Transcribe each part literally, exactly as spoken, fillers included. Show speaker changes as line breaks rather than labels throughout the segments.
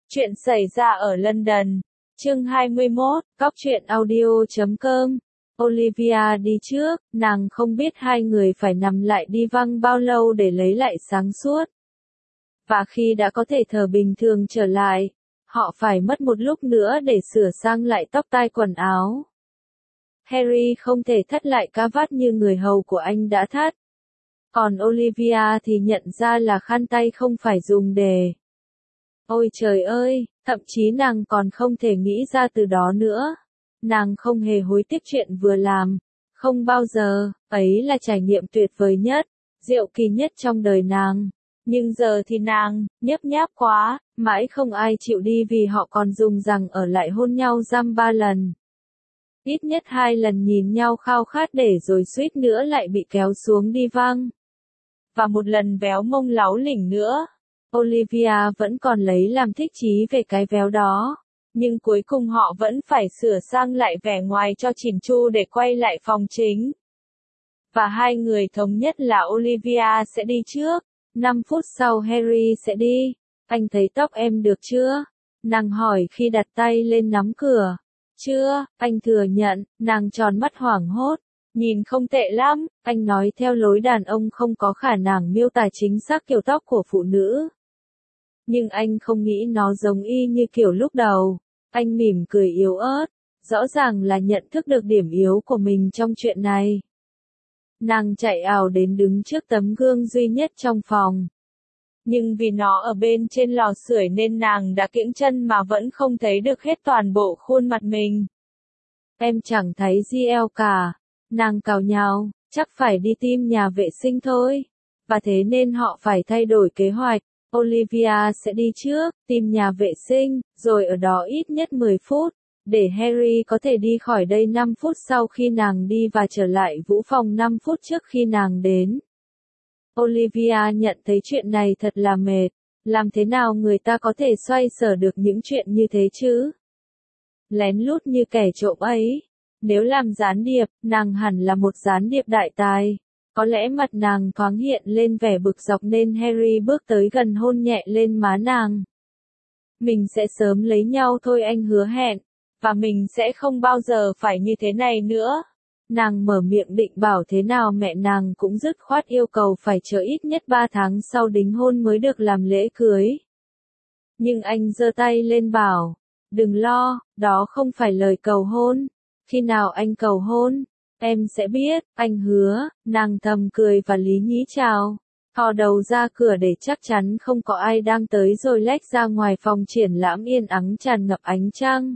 Chuyện xảy ra ở London. Chương hai mươi mốt, Góc truyện audio chấm com. Olivia đi trước, nàng không biết hai người phải nằm lại đi văng bao lâu để lấy lại sáng suốt. Và khi đã có thể thở bình thường trở lại, họ phải mất một lúc nữa để sửa sang lại tóc tai quần áo. Harry không thể thắt lại cà vạt như người hầu của anh đã thắt. Còn Olivia thì nhận ra là khăn tay không phải dùng để... Ôi trời ơi, thậm chí nàng còn không thể nghĩ ra từ đó nữa. Nàng không hề hối tiếc chuyện vừa làm. Không bao giờ, ấy là trải nghiệm tuyệt vời nhất, diệu kỳ nhất trong đời nàng. Nhưng giờ thì nàng, nhấp nháp quá, mãi không ai chịu đi vì họ còn dùng rằng ở lại hôn nhau dăm ba lần. Ít nhất hai lần nhìn nhau khao khát để rồi suýt nữa lại bị kéo xuống đi văng. Và một lần véo mông láu lỉnh nữa. Olivia vẫn còn lấy làm thích chí về cái véo đó. Nhưng cuối cùng họ vẫn phải sửa sang lại vẻ ngoài cho chỉn chu để quay lại phòng chính. Và hai người thống nhất là Olivia sẽ đi trước. Năm phút sau Harry sẽ đi. Anh thấy tóc em được chưa? Nàng hỏi khi đặt tay lên nắm cửa. Chưa, anh thừa nhận, nàng tròn mắt hoảng hốt. Nhìn không tệ lắm, anh nói theo lối đàn ông không có khả năng miêu tả chính xác kiểu tóc của phụ nữ. Nhưng anh không nghĩ nó giống y như kiểu lúc đầu. Anh mỉm cười yếu ớt, rõ ràng là nhận thức được điểm yếu của mình trong chuyện này. Nàng chạy ào đến đứng trước tấm gương duy nhất trong phòng. Nhưng vì nó ở bên trên lò sưởi nên nàng đã kiễng chân mà vẫn không thấy được hết toàn bộ khuôn mặt mình. Em chẳng thấy gì eo cả. Nàng cào nhào, chắc phải đi tìm nhà vệ sinh thôi. Và thế nên họ phải thay đổi kế hoạch. Olivia sẽ đi trước, tìm nhà vệ sinh, rồi ở đó ít nhất mười phút, để Harry có thể đi khỏi đây năm phút sau khi nàng đi và trở lại vũ phòng năm phút trước khi nàng đến. Olivia nhận thấy chuyện này thật là mệt. Làm thế nào người ta có thể xoay sở được những chuyện như thế chứ? Lén lút như kẻ trộm ấy. Nếu làm gián điệp, nàng hẳn là một gián điệp đại tài. Có lẽ mặt nàng thoáng hiện lên vẻ bực dọc nên Harry bước tới gần hôn nhẹ lên má nàng. Mình sẽ sớm lấy nhau thôi anh hứa hẹn. Và mình sẽ không bao giờ phải như thế này nữa. Nàng mở miệng định bảo thế nào mẹ nàng cũng dứt khoát yêu cầu phải chờ ít nhất ba tháng sau đính hôn mới được làm lễ cưới. Nhưng anh giơ tay lên bảo, đừng lo, đó không phải lời cầu hôn. Khi nào anh cầu hôn, em sẽ biết, anh hứa. Nàng thầm cười và lý nhí chào. Thò đầu ra cửa để chắc chắn không có ai đang tới rồi lách ra ngoài phòng triển lãm yên ắng tràn ngập ánh trăng.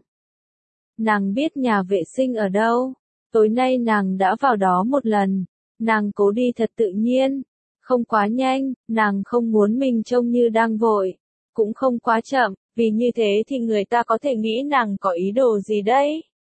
Nàng biết nhà vệ sinh ở đâu. Tối nay nàng đã vào đó một lần. Nàng cố đi thật tự nhiên. Không quá nhanh, nàng không muốn mình trông như đang vội. Cũng không quá chậm, vì như thế thì người ta có thể nghĩ nàng có ý đồ gì đấy.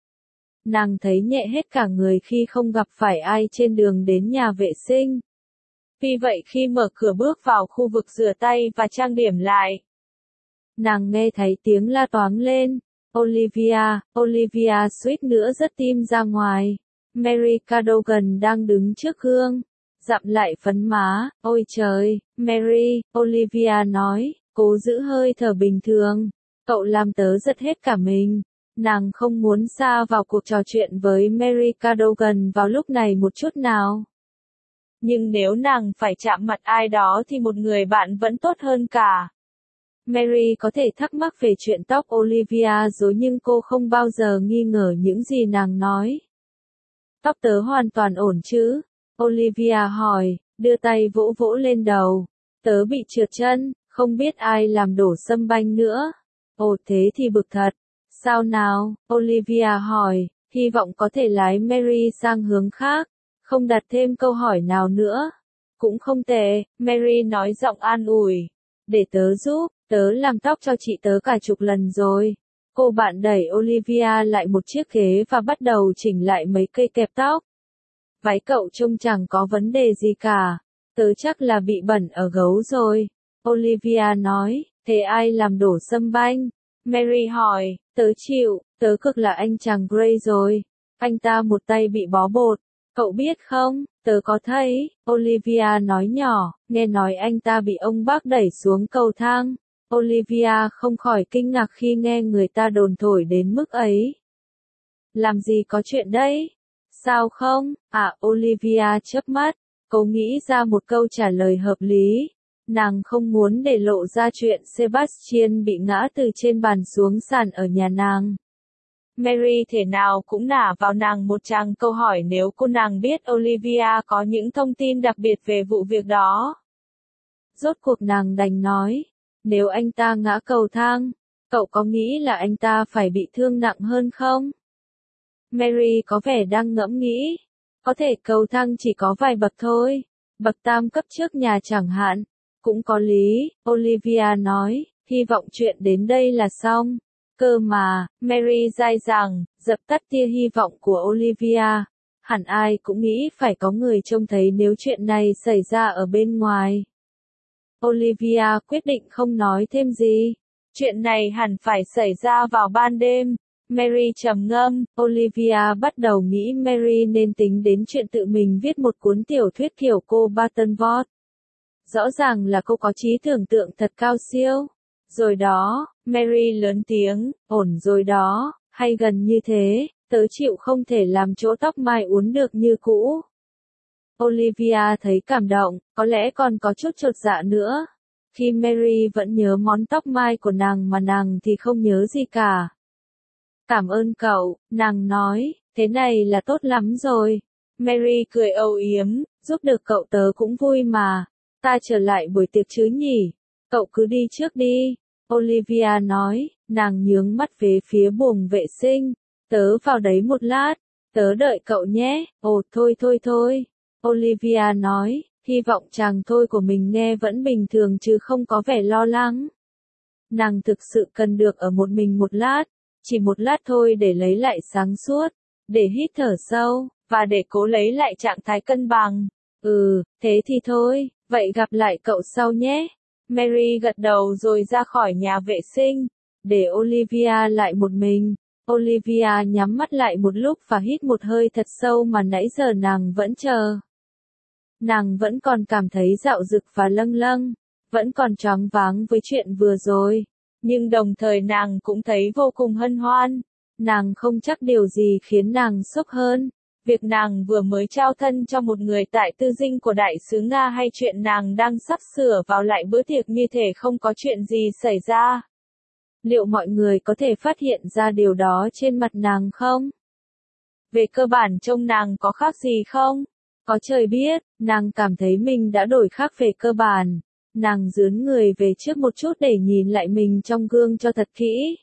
Nàng thấy nhẹ hết cả người khi không gặp phải ai trên đường đến nhà vệ sinh. Vì vậy khi mở cửa bước vào khu vực rửa tay và trang điểm lại, nàng nghe thấy tiếng la toáng lên. Olivia, Olivia suýt nữa rớt tim ra ngoài. Mary Cadogan đang đứng trước gương, dặm lại phấn má. Ôi trời, Mary, Olivia nói, cố giữ hơi thở bình thường. Cậu làm tớ giật hết cả mình. Nàng không muốn xa vào cuộc trò chuyện với Mary Cadogan vào lúc này một chút nào. Nhưng nếu nàng phải chạm mặt ai đó thì một người bạn vẫn tốt hơn cả. Mary có thể thắc mắc về chuyện tóc Olivia rồi nhưng cô không bao giờ nghi ngờ những gì nàng nói. Tóc tớ hoàn toàn ổn chứ? Olivia hỏi, đưa tay vỗ vỗ lên đầu. Tớ bị trượt chân, không biết ai làm đổ sâm banh nữa. Ồ thế thì bực thật. Sao nào? Olivia hỏi, hy vọng có thể lái Mary sang hướng khác. Không đặt thêm câu hỏi nào nữa. Cũng không tệ, Mary nói giọng an ủi. Để tớ giúp, tớ làm tóc cho chị tớ cả chục lần rồi. Cô bạn đẩy Olivia lại một chiếc ghế và bắt đầu chỉnh lại mấy cây kẹp tóc. Váy cậu trông chẳng có vấn đề gì cả. Tớ chắc là bị bẩn ở gấu rồi. Olivia nói, thế ai làm đổ sâm banh? Mary hỏi, tớ chịu, tớ cực là anh chàng Gray rồi. Anh ta một tay bị bó bột. Cậu biết không, tớ có thấy, Olivia nói nhỏ, nghe nói anh ta bị ông bác đẩy xuống cầu thang. Olivia không khỏi kinh ngạc khi nghe người ta đồn thổi đến mức ấy. Làm gì có chuyện đấy? Sao không? À, Olivia chớp mắt, cô nghĩ ra một câu trả lời hợp lý. Nàng không muốn để lộ ra chuyện Sebastian bị ngã từ trên bàn xuống sàn ở nhà nàng. Mary thể nào cũng nả vào nàng một tràng câu hỏi nếu cô nàng biết Olivia có những thông tin đặc biệt về vụ việc đó. Rốt cuộc nàng đành nói, nếu anh ta ngã cầu thang, cậu có nghĩ là anh ta phải bị thương nặng hơn không? Mary có vẻ đang ngẫm nghĩ, có thể cầu thang chỉ có vài bậc thôi, bậc tam cấp trước nhà chẳng hạn, cũng có lý, Olivia nói, hy vọng chuyện đến đây là xong. Cơ mà, Mary dai dẳng, dập tắt tia hy vọng của Olivia. Hẳn ai cũng nghĩ phải có người trông thấy nếu chuyện này xảy ra ở bên ngoài. Olivia quyết định không nói thêm gì. Chuyện này hẳn phải xảy ra vào ban đêm. Mary trầm ngâm, Olivia bắt đầu nghĩ Mary nên tính đến chuyện tự mình viết một cuốn tiểu thuyết kiểu cô Barton Ford. Rõ ràng là cô có trí tưởng tượng thật cao siêu. Rồi đó, Mary lớn tiếng, ổn rồi đó, hay gần như thế, tớ chịu không thể làm chỗ tóc mai uốn được như cũ. Olivia thấy cảm động, có lẽ còn có chút chột dạ nữa. Khi Mary vẫn nhớ món tóc mai của nàng mà nàng thì không nhớ gì cả. Cảm ơn cậu, nàng nói, thế này là tốt lắm rồi. Mary cười âu yếm, giúp được cậu tớ cũng vui mà. Ta trở lại buổi tiệc chứ nhỉ? Cậu cứ đi trước đi. Olivia nói, nàng nhướng mắt về phía buồng vệ sinh. Tớ vào đấy một lát, tớ đợi cậu nhé. Ồ thôi thôi thôi. Olivia nói, hy vọng chàng thôi của mình nghe vẫn bình thường chứ không có vẻ lo lắng. Nàng thực sự cần được ở một mình một lát, chỉ một lát thôi để lấy lại sáng suốt, để hít thở sâu, và để cố lấy lại trạng thái cân bằng. Ừ, thế thì thôi, vậy gặp lại cậu sau nhé. Mary gật đầu rồi ra khỏi nhà vệ sinh, để Olivia lại một mình. Olivia nhắm mắt lại một lúc và hít một hơi thật sâu mà nãy giờ nàng vẫn chờ. Nàng vẫn còn cảm thấy dạo dực và lâng lâng, vẫn còn choáng váng với chuyện vừa rồi, nhưng đồng thời nàng cũng thấy vô cùng hân hoan. Nàng không chắc điều gì khiến nàng sốc hơn, việc nàng vừa mới trao thân cho một người tại tư dinh của đại sứ Nga hay chuyện nàng đang sắp sửa vào lại bữa tiệc như thể không có chuyện gì xảy ra. Liệu mọi người có thể phát hiện ra điều đó trên mặt nàng không? Về cơ bản trông nàng có khác gì không? Có trời biết, nàng cảm thấy mình đã đổi khác về cơ bản. Nàng dướn người về trước một chút để nhìn lại mình trong gương cho thật kỹ.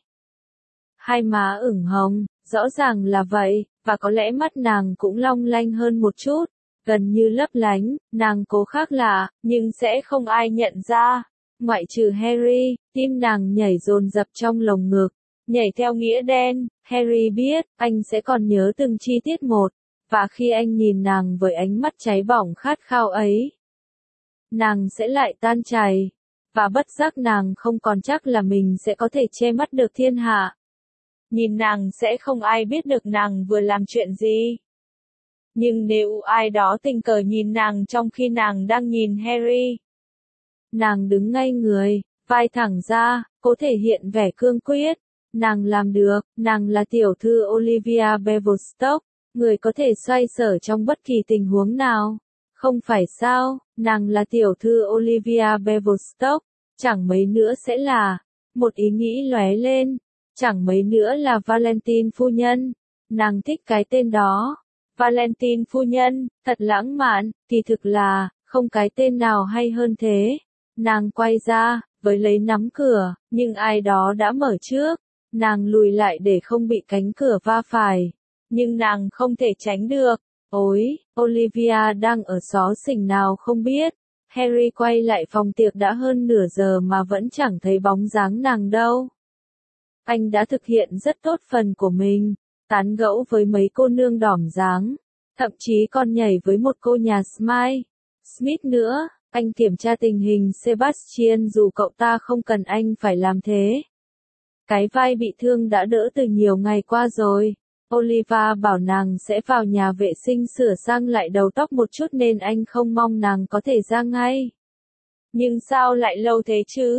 Hai má ửng hồng, rõ ràng là vậy, và có lẽ mắt nàng cũng long lanh hơn một chút, gần như lấp lánh, nàng cố khác lạ, nhưng sẽ không ai nhận ra. Ngoại trừ Harry, tim nàng nhảy dồn dập trong lồng ngực, nhảy theo nghĩa đen. Harry biết, anh sẽ còn nhớ từng chi tiết một, và khi anh nhìn nàng với ánh mắt cháy bỏng khát khao ấy, nàng sẽ lại tan chảy, và bất giác nàng không còn chắc là mình sẽ có thể che mắt được thiên hạ. Nhìn nàng sẽ không ai biết được nàng vừa làm chuyện gì. Nhưng nếu ai đó tình cờ nhìn nàng trong khi nàng đang nhìn Harry, nàng đứng ngay người, vai thẳng ra, cố thể hiện vẻ cương quyết. Nàng làm được, nàng là tiểu thư Olivia Beverstock, người có thể xoay sở trong bất kỳ tình huống nào. Không phải sao, nàng là tiểu thư Olivia Beverstock, chẳng mấy nữa sẽ là, một ý nghĩ lóe lên, chẳng mấy nữa là Valentine phu nhân. Nàng thích cái tên đó. Valentine phu nhân, thật lãng mạn, kỳ thực là, không cái tên nào hay hơn thế. Nàng quay ra, với lấy nắm cửa, nhưng ai đó đã mở trước. Nàng lùi lại để không bị cánh cửa va phải. Nhưng nàng không thể tránh được. Ôi, Olivia đang ở xó xỉnh nào không biết. Harry quay lại phòng tiệc đã hơn nửa giờ mà vẫn chẳng thấy bóng dáng nàng đâu. Anh đã thực hiện rất tốt phần của mình, tán gẫu với mấy cô nương đỏm dáng, thậm chí còn nhảy với một cô nhà Smile Smith nữa. Anh kiểm tra tình hình Sebastian dù cậu ta không cần anh phải làm thế. Cái vai bị thương đã đỡ từ nhiều ngày qua rồi. Olivia bảo nàng sẽ vào nhà vệ sinh sửa sang lại đầu tóc một chút nên anh không mong nàng có thể ra ngay. Nhưng sao lại lâu thế chứ?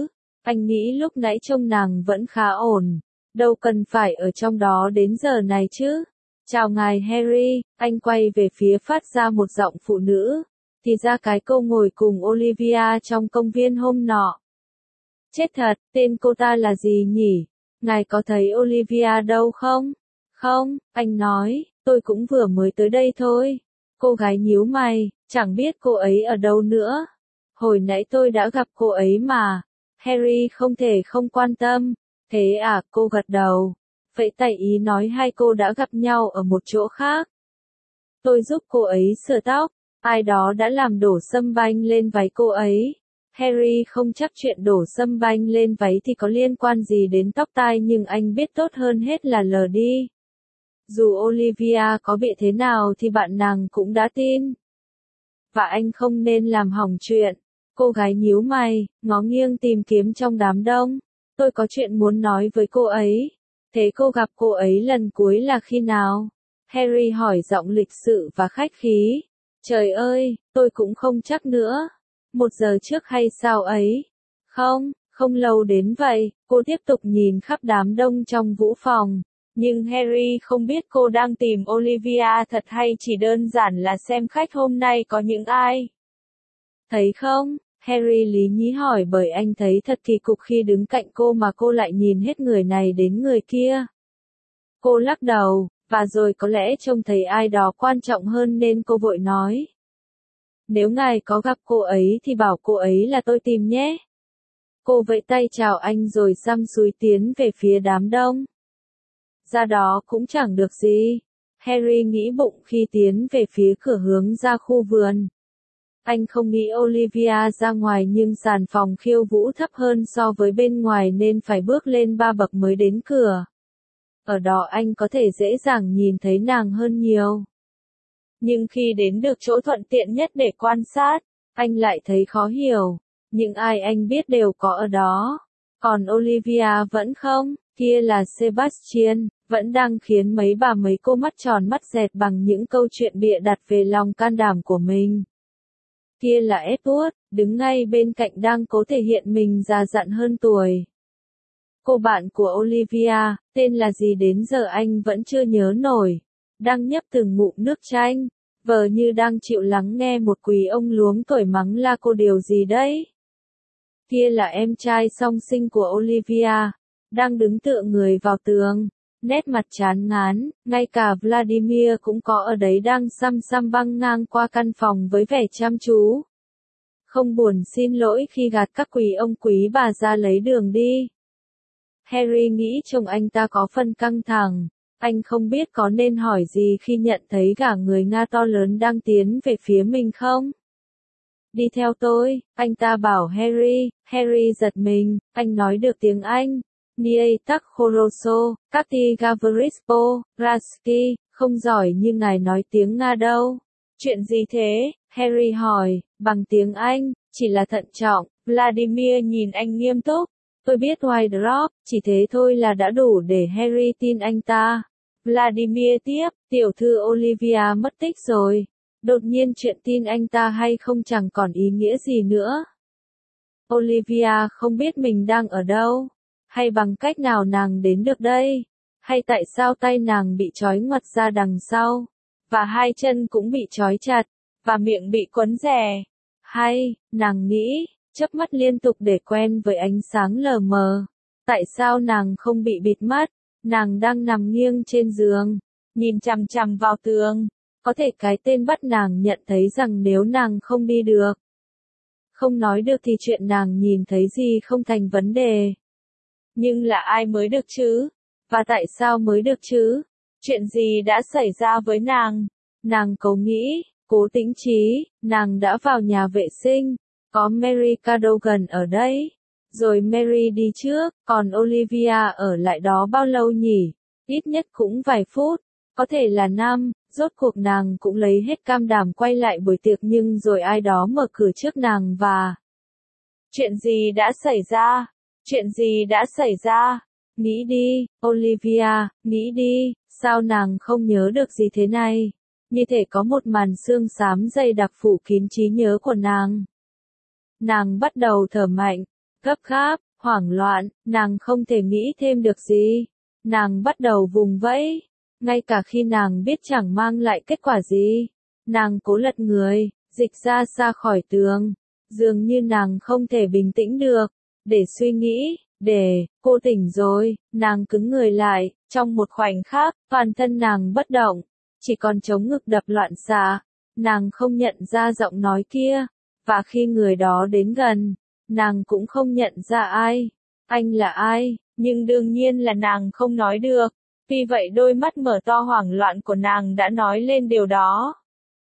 Anh nghĩ lúc nãy trông nàng vẫn khá ổn, đâu cần phải ở trong đó đến giờ này chứ. Chào ngài Harry, anh quay về phía phát ra một giọng phụ nữ. Thì ra cái cô ngồi cùng Olivia trong công viên hôm nọ. Chết thật, tên cô ta là gì nhỉ? Ngài có thấy Olivia đâu không? Không, anh nói, tôi cũng vừa mới tới đây thôi. Cô gái nhíu mày, chẳng biết cô ấy ở đâu nữa. Hồi nãy tôi đã gặp cô ấy mà. Harry không thể không quan tâm. Thế à, cô gật đầu. Vậy tay ý nói hai cô đã gặp nhau ở một chỗ khác. Tôi giúp cô ấy sửa tóc. Ai đó đã làm đổ sâm banh lên váy cô ấy. Harry không chắc chuyện đổ sâm banh lên váy thì có liên quan gì đến tóc tai, nhưng anh biết tốt hơn hết là lờ đi. Dù Olivia có bị thế nào thì bạn nàng cũng đã tin. Và anh không nên làm hỏng chuyện. Cô gái nhíu mày, ngó nghiêng tìm kiếm trong đám đông. Tôi có chuyện muốn nói với cô ấy. Thế cô gặp cô ấy lần cuối là khi nào? Harry hỏi giọng lịch sự và khách khí. Trời ơi, tôi cũng không chắc nữa. Một giờ trước hay sao ấy? Không, không lâu đến vậy. Cô tiếp tục nhìn khắp đám đông trong vũ phòng. Nhưng Harry không biết cô đang tìm Olivia thật hay chỉ đơn giản là xem khách hôm nay có những ai. Thấy không? Harry lý nhí hỏi, bởi anh thấy thật kỳ cục khi đứng cạnh cô mà cô lại nhìn hết người này đến người kia. Cô lắc đầu, và rồi có lẽ trông thấy ai đó quan trọng hơn nên cô vội nói. Nếu ngài có gặp cô ấy thì bảo cô ấy là tôi tìm nhé. Cô vẫy tay chào anh rồi xăm xúi tiến về phía đám đông. Ra đó cũng chẳng được gì. Harry nghĩ bụng khi tiến về phía cửa hướng ra khu vườn. Anh không nghĩ Olivia ra ngoài, nhưng sàn phòng khiêu vũ thấp hơn so với bên ngoài nên phải bước lên ba bậc mới đến cửa. Ở đó anh có thể dễ dàng nhìn thấy nàng hơn nhiều. Nhưng khi đến được chỗ thuận tiện nhất để quan sát, anh lại thấy khó hiểu. Những ai anh biết đều có ở đó. Còn Olivia vẫn không, kia là Sebastian, vẫn đang khiến mấy bà mấy cô mắt tròn mắt dẹt bằng những câu chuyện bịa đặt về lòng can đảm của mình. Kia là Edward, đứng ngay bên cạnh đang cố thể hiện mình già dặn hơn tuổi. Cô bạn của Olivia, tên là gì đến giờ anh vẫn chưa nhớ nổi, đang nhấp từng ngụm nước chanh, vờ như đang chịu lắng nghe một quý ông luống tuổi mắng la cô điều gì đấy. Kia là em trai song sinh của Olivia, đang đứng tựa người vào tường, nét mặt chán ngán, ngay cả Vladimir cũng có ở đấy, đang xăm xăm băng ngang qua căn phòng với vẻ chăm chú. Không buồn xin lỗi khi gạt các quý ông quý bà ra lấy đường đi. Harry nghĩ chồng anh ta có phần căng thẳng, anh không biết có nên hỏi gì khi nhận thấy cả người Nga to lớn đang tiến về phía mình không. Đi theo tôi, anh ta bảo Harry. Harry giật mình, anh nói được tiếng Anh. Nie tak khoroso, Kati Gavrispo, Raski, không giỏi như ngài nói tiếng Nga đâu. Chuyện gì thế? Harry hỏi, bằng tiếng Anh, chỉ là thận trọng. Vladimir nhìn anh nghiêm túc. Tôi biết White Drop, chỉ thế thôi là đã đủ để Harry tin anh ta. Vladimir tiếp, tiểu thư Olivia mất tích rồi. Đột nhiên chuyện tin anh ta hay không chẳng còn ý nghĩa gì nữa. Olivia không biết mình đang ở đâu, hay bằng cách nào nàng đến được đây, hay tại sao tay nàng bị trói ngoặt ra đằng sau, và hai chân cũng bị trói chặt, và miệng bị quấn rè. Hay, nàng nghĩ, chớp mắt liên tục để quen với ánh sáng lờ mờ. Tại sao nàng không bị bịt mắt? Nàng đang nằm nghiêng trên giường, nhìn chằm chằm vào tường. Có thể cái tên bắt nàng nhận thấy rằng nếu nàng không đi được, không nói được thì chuyện nàng nhìn thấy gì không thành vấn đề. Nhưng là ai mới được chứ? Và tại sao mới được chứ? Chuyện gì đã xảy ra với nàng? Nàng cố nghĩ, cố tĩnh trí, nàng đã vào nhà vệ sinh, có Mary Cadogan ở đấy. Rồi Mary đi trước, còn Olivia ở lại đó bao lâu nhỉ? Ít nhất cũng vài phút, có thể là năm. Rốt cuộc nàng cũng lấy hết cam đảm quay lại buổi tiệc, nhưng rồi ai đó mở cửa trước nàng và... Chuyện gì đã xảy ra? Chuyện gì đã xảy ra? Nghĩ đi, Olivia, nghĩ đi, sao nàng không nhớ được gì thế này? Như thể có một màn sương xám dày đặc phủ kín trí nhớ của nàng. Nàng bắt đầu thở mạnh, gấp gáp, Hoảng loạn, nàng không thể nghĩ thêm được gì. Nàng bắt đầu vùng vẫy. Ngay cả khi nàng biết chẳng mang lại kết quả gì. Nàng cố lật người, dịch ra xa khỏi tường. Dường như nàng không thể bình tĩnh được. Để suy nghĩ, để, cô tỉnh rồi, nàng cứng người lại. Trong một khoảnh khắc, toàn thân nàng bất động. Chỉ còn trống ngực đập loạn xạ. Nàng không nhận ra giọng nói kia. Và khi người đó đến gần, nàng cũng không nhận ra ai. Anh là ai? Nhưng đương nhiên là nàng không nói được. Vì vậy đôi mắt mở to hoảng loạn của nàng đã nói lên điều đó.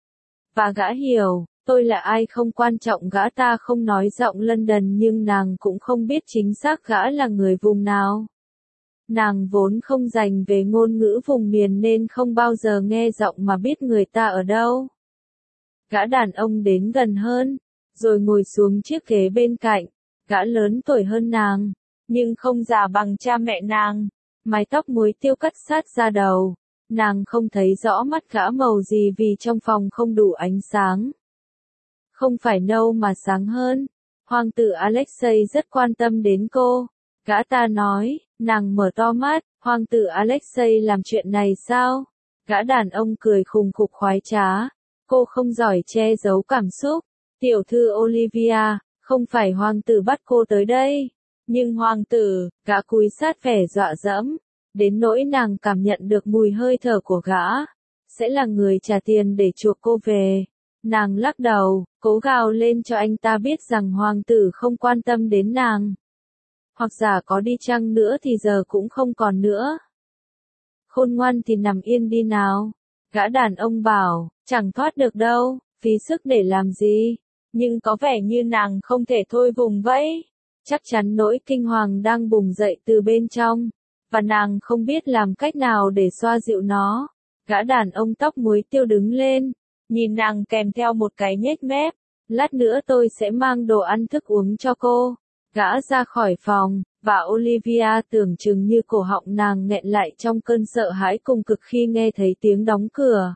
Và gã hiểu, tôi là ai không quan trọng, gã ta không nói giọng London nhưng nàng cũng không biết chính xác gã là người vùng nào. Nàng vốn không dành về ngôn ngữ vùng miền nên không bao giờ nghe giọng mà biết người ta ở đâu. Gã đàn ông đến gần hơn, rồi ngồi xuống chiếc ghế bên cạnh. Gã lớn tuổi hơn nàng, nhưng không già bằng cha mẹ nàng. Mái tóc muối tiêu cắt sát ra đầu. Nàng không thấy rõ mắt gã màu gì vì trong phòng không đủ ánh sáng. Không phải nâu mà sáng hơn. Hoàng tử Alexei rất quan tâm đến cô. Gã ta nói, nàng mở to mắt, hoàng tử Alexei làm chuyện này sao? Gã đàn ông cười khùng khục khoái trá. Cô không giỏi che giấu cảm xúc. Tiểu thư Olivia, không phải hoàng tử bắt cô tới đây. Nhưng hoàng tử, gã cúi sát vẻ dọa dẫm. Đến nỗi nàng cảm nhận được mùi hơi thở của gã. Sẽ là người trả tiền để chuộc cô về. Nàng lắc đầu, cố gào lên cho anh ta biết rằng hoàng tử không quan tâm đến nàng. Hoặc giả có đi chăng nữa thì giờ cũng không còn nữa. Khôn ngoan thì nằm yên đi nào. Gã đàn ông bảo, chẳng thoát được đâu, phí sức để làm gì. Nhưng có vẻ như nàng không thể thôi vùng vẫy. Chắc chắn nỗi kinh hoàng đang bùng dậy từ bên trong. Và nàng không biết làm cách nào để xoa dịu nó. Gã đàn ông tóc muối tiêu đứng lên. Nhìn nàng kèm theo một cái nhếch mép. Lát nữa tôi sẽ mang đồ ăn thức uống cho cô. Gã ra khỏi phòng. Và Olivia tưởng chừng như cổ họng nàng nghẹn lại trong cơn sợ hãi cùng cực khi nghe thấy tiếng đóng cửa.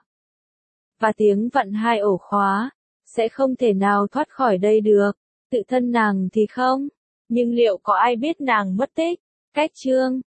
Và tiếng vặn hai ổ khóa. Sẽ không thể nào thoát khỏi đây được. Tự thân nàng thì không. Nhưng liệu có ai biết nàng mất tích? Cách chương